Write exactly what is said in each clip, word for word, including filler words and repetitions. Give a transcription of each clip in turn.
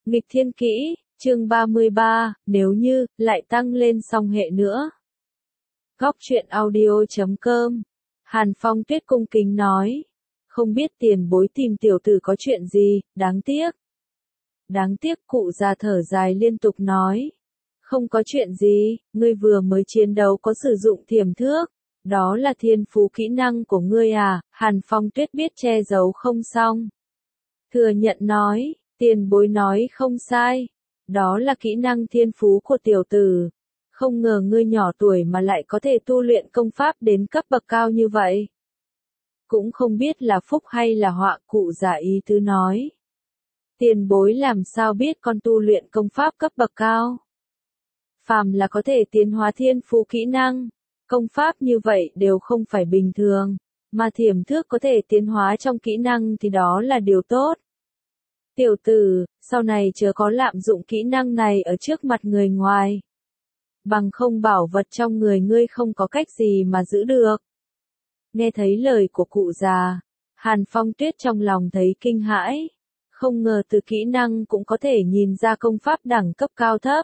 Nghịch thiên kỹ, chương ba mươi ba, nếu như, lại tăng lên song hệ nữa. Góc truyện audio chấm com. Hàn Phong Tuyết cung kính nói. Không biết tiền bối tìm tiểu tử có chuyện gì, đáng tiếc. Đáng tiếc, cụ già thở dài liên tục nói. Không có chuyện gì, ngươi vừa mới chiến đấu có sử dụng thiểm thước. Đó là thiên phú kỹ năng của ngươi à, Hàn Phong Tuyết biết che giấu không xong. Thừa nhận nói, tiền bối nói không sai. Đó là kỹ năng thiên phú của tiểu tử. Không ngờ ngươi nhỏ tuổi mà lại có thể tu luyện công pháp đến cấp bậc cao như vậy. Cũng không biết là phúc hay là họa, cụ già ý tứ nói. Tiền bối làm sao biết con tu luyện công pháp cấp bậc cao? Phàm là có thể tiến hóa thiên phú kỹ năng, công pháp như vậy đều không phải bình thường, mà thiểm thước có thể tiến hóa trong kỹ năng thì đó là điều tốt. Tiểu tử, sau này chớ có lạm dụng kỹ năng này ở trước mặt người ngoài. Bằng không bảo vật trong người ngươi không có cách gì mà giữ được. Nghe thấy lời của cụ già, Hàn Phong Tuyết trong lòng thấy kinh hãi. Không ngờ từ kỹ năng cũng có thể nhìn ra công pháp đẳng cấp cao thấp.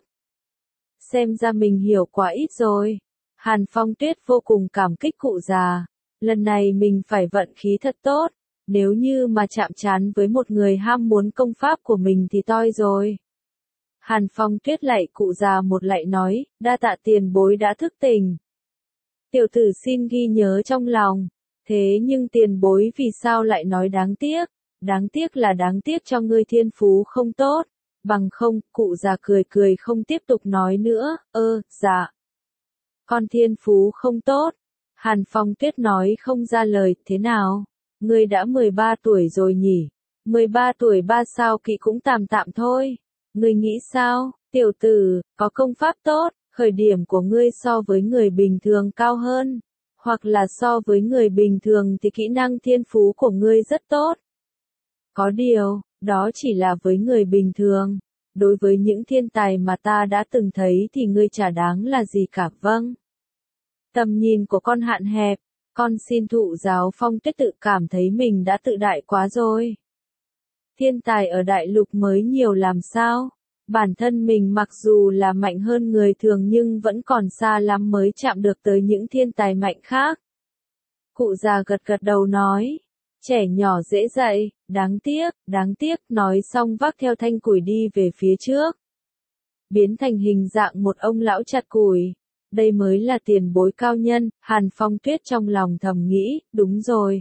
Xem ra mình hiểu quá ít rồi. Hàn Phong Tuyết vô cùng cảm kích cụ già. Lần này mình phải vận khí thật tốt. Nếu như mà chạm trán với một người ham muốn công pháp của mình thì toi rồi. Hàn Phong Tuyết lạy cụ già một lạy nói, đa tạ tiền bối đã thức tỉnh. Tiểu tử xin ghi nhớ trong lòng. Thế nhưng tiền bối vì sao lại nói đáng tiếc? Đáng tiếc là đáng tiếc cho ngươi thiên phú không tốt. Bằng không, cụ già cười cười không tiếp tục nói nữa, ơ, dạ. Con thiên phú không tốt. Hàn Phong Tuyết nói không ra lời, thế nào? Ngươi đã mười ba tuổi rồi nhỉ? mười ba tuổi ba sao kỵ cũng tạm tạm thôi. Ngươi nghĩ sao, tiểu tử, có công pháp tốt, khởi điểm của ngươi so với người bình thường cao hơn. Hoặc là so với người bình thường thì kỹ năng thiên phú của ngươi rất tốt. Có điều, đó chỉ là với người bình thường. Đối với những thiên tài mà ta đã từng thấy thì ngươi chả đáng là gì cả. Vâng. Tầm nhìn của con hạn hẹp, con xin thụ giáo Phong Tuyết tự cảm thấy mình đã tự đại quá rồi. Thiên tài ở đại lục mới nhiều làm sao? Bản thân mình mặc dù là mạnh hơn người thường nhưng vẫn còn xa lắm mới chạm được tới những thiên tài mạnh khác. Cụ già gật gật đầu nói. Trẻ nhỏ dễ dạy, đáng tiếc, đáng tiếc, nói xong vác theo thanh củi đi về phía trước. Biến thành hình dạng một ông lão chặt củi. Đây mới là tiền bối cao nhân, Hàn Phong Tuyết trong lòng thầm nghĩ, đúng rồi.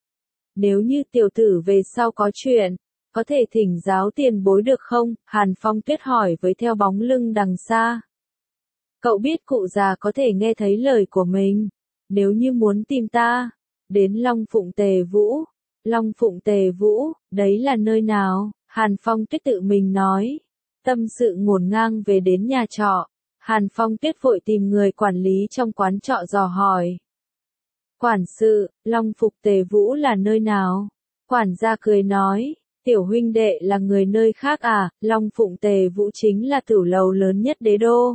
Nếu như tiểu tử về sau có chuyện, có thể thỉnh giáo tiền bối được không? Hàn Phong Tuyết hỏi với theo bóng lưng đằng xa. Cậu biết cụ già có thể nghe thấy lời của mình. Nếu như muốn tìm ta, đến Long Phụng Tề Vũ. Long Phụng Tề Vũ, đấy là nơi nào? Hàn Phong Tuyết tự mình nói. Tâm sự ngổn ngang về đến nhà trọ. Hàn Phong Tuyết vội tìm người quản lý trong quán trọ dò hỏi. Quản sự, Long Phụng Tề Vũ là nơi nào? Quản gia cười nói. Tiểu huynh đệ là người nơi khác à? Long Phụng Tề Vũ chính là tử lầu lớn nhất đế đô.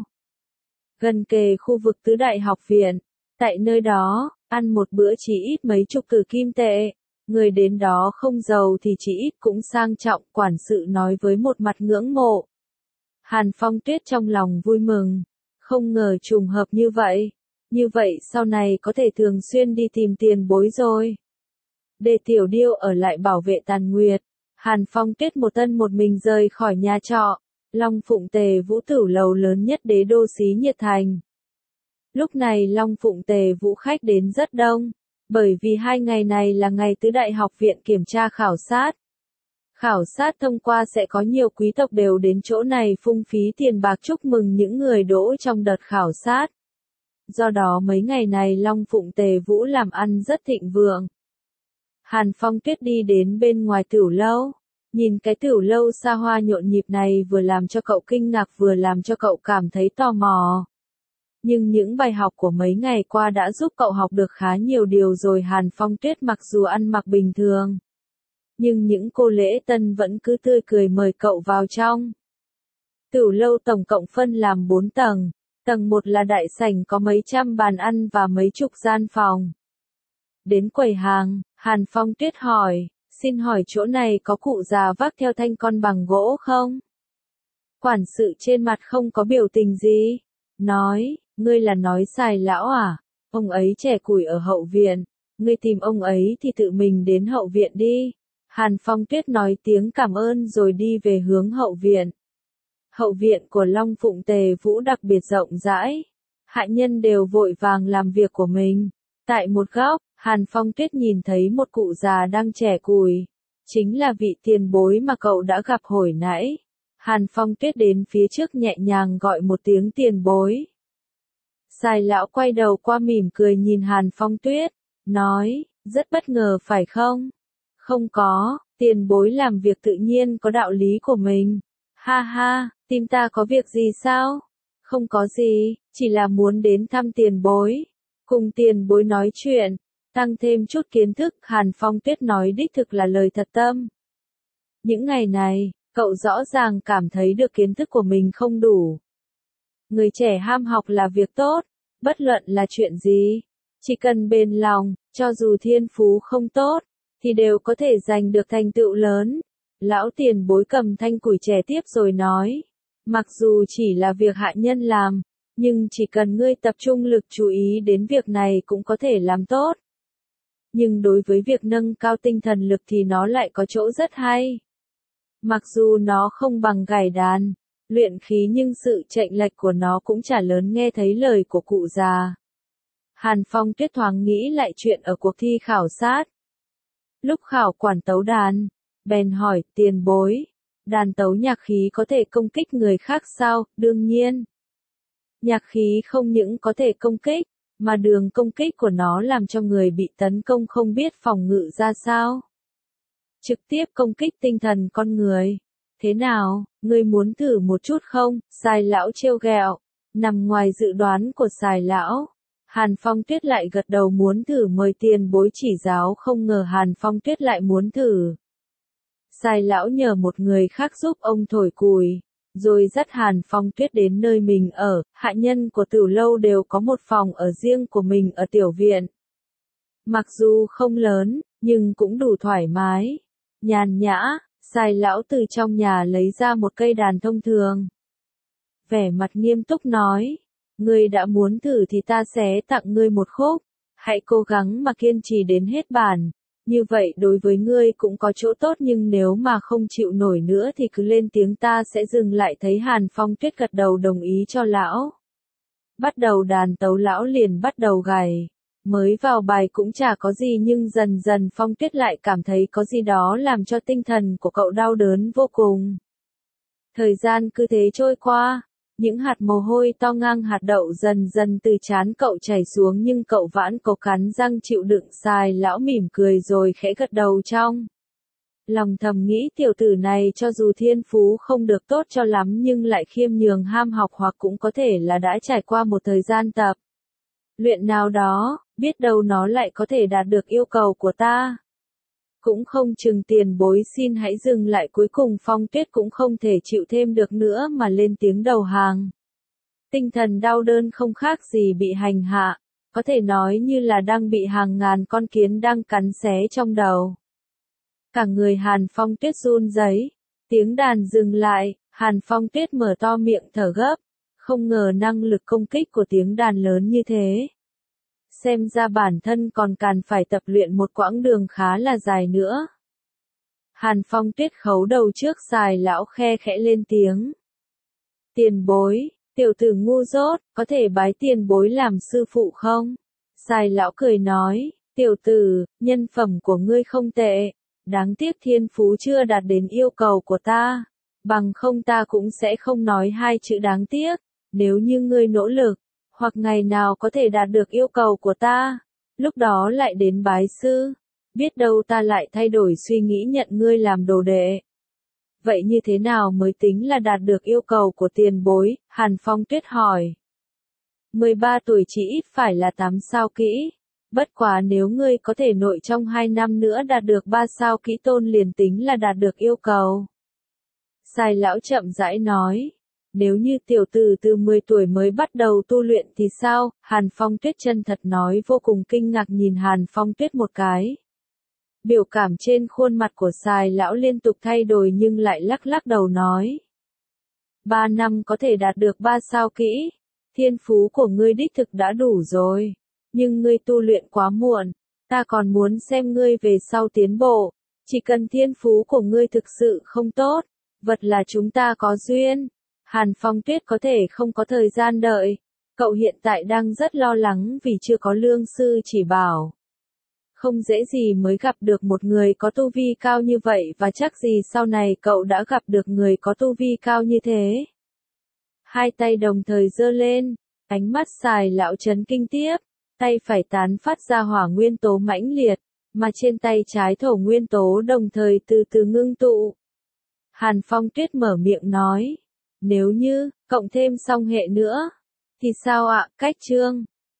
Gần kề khu vực tứ đại học viện. Tại nơi đó, ăn một bữa chỉ ít mấy chục cử kim tệ. Người đến đó không giàu thì chỉ ít cũng sang trọng, quản sự nói với một mặt ngưỡng mộ. Hàn Phong Tuyết trong lòng vui mừng. Không ngờ trùng hợp như vậy. Như vậy sau này có thể thường xuyên đi tìm tiền bối rồi. Để tiểu điêu ở lại bảo vệ Tàn Nguyệt. Hàn Phong Tuyết một thân một mình rời khỏi nhà trọ. Long Phụng Tề Vũ tử lầu lớn nhất đế đô Xí Nhiệt Thành. Lúc này Long Phụng Tề Vũ khách đến rất đông. Bởi vì hai ngày này là ngày tứ đại học viện kiểm tra khảo sát. Khảo sát thông qua sẽ có nhiều quý tộc đều đến chỗ này phung phí tiền bạc chúc mừng những người đỗ trong đợt khảo sát. Do đó mấy ngày này Long Phụng Tề Vũ làm ăn rất thịnh vượng. Hàn Phong Tuyết đi đến bên ngoài tửu lâu. Nhìn cái tửu lâu xa hoa nhộn nhịp này vừa làm cho cậu kinh ngạc vừa làm cho cậu cảm thấy tò mò. Nhưng những bài học của mấy ngày qua đã giúp cậu học được khá nhiều điều rồi. Hàn Phong Tuyết mặc dù ăn mặc bình thường. Nhưng những cô lễ tân vẫn cứ tươi cười mời cậu vào trong. Tửu lâu tổng cộng phân làm bốn tầng. Tầng một là đại sảnh có mấy trăm bàn ăn và mấy chục gian phòng. Đến quầy hàng, Hàn Phong Tuyết hỏi, xin hỏi chỗ này có cụ già vác theo thanh con bằng gỗ không? Quản sự trên mặt không có biểu tình gì. Nói, ngươi là nói Sài lão à? Ông ấy trẻ củi ở hậu viện. Ngươi tìm ông ấy thì tự mình đến hậu viện đi. Hàn Phong Tuyết nói tiếng cảm ơn rồi đi về hướng hậu viện. Hậu viện của Long Phụng Tề Vũ đặc biệt rộng rãi. Hạ nhân đều vội vàng làm việc của mình. Tại một góc, Hàn Phong Tuyết nhìn thấy một cụ già đang chẻ củi. Chính là vị tiền bối mà cậu đã gặp hồi nãy. Hàn Phong Tuyết đến phía trước nhẹ nhàng gọi một tiếng tiền bối. Sài lão quay đầu qua mỉm cười nhìn Hàn Phong Tuyết, nói, rất bất ngờ phải không? Không có, tiền bối làm việc tự nhiên có đạo lý của mình. Ha ha, tìm ta có việc gì sao? Không có gì, chỉ là muốn đến thăm tiền bối. Cùng tiền bối nói chuyện, tăng thêm chút kiến thức. Hàn Phong Tuyết nói đích thực là lời thật tâm. Những ngày này, cậu rõ ràng cảm thấy được kiến thức của mình không đủ. Người trẻ ham học là việc tốt, bất luận là chuyện gì. Chỉ cần bền lòng, cho dù thiên phú không tốt, thì đều có thể giành được thành tựu lớn. Lão tiền bối cầm thanh củi chẻ tiếp rồi nói. Mặc dù chỉ là việc hạ nhân làm, nhưng chỉ cần ngươi tập trung lực chú ý đến việc này cũng có thể làm tốt. Nhưng đối với việc nâng cao tinh thần lực thì nó lại có chỗ rất hay. Mặc dù nó không bằng gảy đàn, luyện khí nhưng sự chệch lệch của nó cũng chả lớn. Nghe thấy lời của cụ già, Hàn Phong Tuyết thoáng nghĩ lại chuyện ở cuộc thi khảo sát. Lúc khảo quản tấu đàn, bèn hỏi tiền bối, đàn tấu nhạc khí có thể công kích người khác sao? Đương nhiên. Nhạc khí không những có thể công kích, mà đường công kích của nó làm cho người bị tấn công không biết phòng ngự ra sao. Trực tiếp công kích tinh thần con người. Thế nào, ngươi muốn thử một chút không? Sài lão trêu ghẹo. Nằm ngoài dự đoán của Sài lão. Hàn Phong Tuyết lại gật đầu muốn thử, mời tiền bối chỉ giáo. Không ngờ Hàn Phong Tuyết lại muốn thử. Sài lão nhờ một người khác giúp ông thổi cùi, rồi dắt Hàn Phong Tuyết đến nơi mình ở. Hạ nhân của Tử lâu đều có một phòng ở riêng của mình ở tiểu viện. Mặc dù không lớn, nhưng cũng đủ thoải mái, nhàn nhã. Sài lão từ trong nhà lấy ra một cây đàn thông thường. Vẻ mặt nghiêm túc nói, ngươi đã muốn thử thì ta sẽ tặng ngươi một khúc. Hãy cố gắng mà kiên trì đến hết bản. Như vậy đối với ngươi cũng có chỗ tốt, nhưng nếu mà không chịu nổi nữa thì cứ lên tiếng, ta sẽ dừng lại. Thấy Hàn Phong Tuyết gật đầu đồng ý cho lão. Bắt đầu đàn tấu, lão liền bắt đầu gảy. Mới vào bài cũng chả có gì, nhưng dần dần Phong Tuyết lại cảm thấy có gì đó làm cho tinh thần của cậu đau đớn vô cùng. Thời gian cứ thế trôi qua, những hạt mồ hôi to ngang hạt đậu dần dần từ trán cậu chảy xuống, nhưng cậu vẫn cố cắn răng chịu đựng. Sài lão mỉm cười rồi khẽ gật đầu, trong lòng thầm nghĩ tiểu tử này cho dù thiên phú không được tốt cho lắm nhưng lại khiêm nhường ham học, hoặc cũng có thể là đã trải qua một thời gian tập luyện nào đó, biết đâu nó lại có thể đạt được yêu cầu của ta. Cũng không chừng. Tiền bối xin hãy dừng lại. Cuối cùng Phong Tuyết cũng không thể chịu thêm được nữa mà lên tiếng đầu hàng. Tinh thần đau đớn không khác gì bị hành hạ, có thể nói như là đang bị hàng ngàn con kiến đang cắn xé trong đầu. Cả người Hàn Phong Tuyết run rẩy. Tiếng đàn dừng lại, Hàn Phong Tuyết mở to miệng thở gấp, không ngờ năng lực công kích của tiếng đàn lớn như thế. Xem ra bản thân còn cần phải tập luyện một quãng đường khá là dài nữa. Hàn Phong Tuyết khấu đầu trước Sài lão, khe khẽ lên tiếng. Tiền bối, tiểu tử ngu dốt, có thể bái tiền bối làm sư phụ không? Sài lão cười nói, tiểu tử, nhân phẩm của ngươi không tệ, đáng tiếc thiên phú chưa đạt đến yêu cầu của ta. Bằng không ta cũng sẽ không nói hai chữ đáng tiếc. Nếu như ngươi nỗ lực, hoặc ngày nào có thể đạt được yêu cầu của ta, lúc đó lại đến bái sư, biết đâu ta lại thay đổi suy nghĩ nhận ngươi làm đồ đệ. Vậy như thế nào mới tính là đạt được yêu cầu của tiền bối? Hàn Phong Tuyết hỏi. mười ba tuổi chỉ ít phải là tám sao kỹ. Bất quá nếu ngươi có thể nội trong hai năm nữa đạt được ba sao kỹ tôn liền tính là đạt được yêu cầu. Sài lão chậm rãi nói. Nếu như tiểu tử từ mười tuổi mới bắt đầu tu luyện thì sao? Hàn Phong Tuyết chân thật nói, vô cùng kinh ngạc nhìn Hàn Phong Tuyết một cái. Biểu cảm trên khuôn mặt của Sài lão liên tục thay đổi nhưng lại lắc lắc đầu nói. ba năm có thể đạt được ba sao kỹ. Thiên phú của ngươi đích thực đã đủ rồi. Nhưng ngươi tu luyện quá muộn. Ta còn muốn xem ngươi về sau tiến bộ. Chỉ cần thiên phú của ngươi thực sự không tốt. Vật là chúng ta có duyên. Hàn Phong Tuyết có thể không có thời gian đợi. Cậu hiện tại đang rất lo lắng vì chưa có lương sư chỉ bảo. Không dễ gì mới gặp được một người có tu vi cao như vậy và chắc gì sau này cậu đã gặp được người có tu vi cao như thế. Hai tay đồng thời giơ lên, ánh mắt Sài Lão chấn kinh tiếp, tay phải tán phát ra hỏa nguyên tố mãnh liệt, mà trên tay trái thổ nguyên tố đồng thời từ từ ngưng tụ. Hàn Phong Tuyết mở miệng nói, nếu như, cộng thêm song hệ nữa, thì sao ạ, cách chương.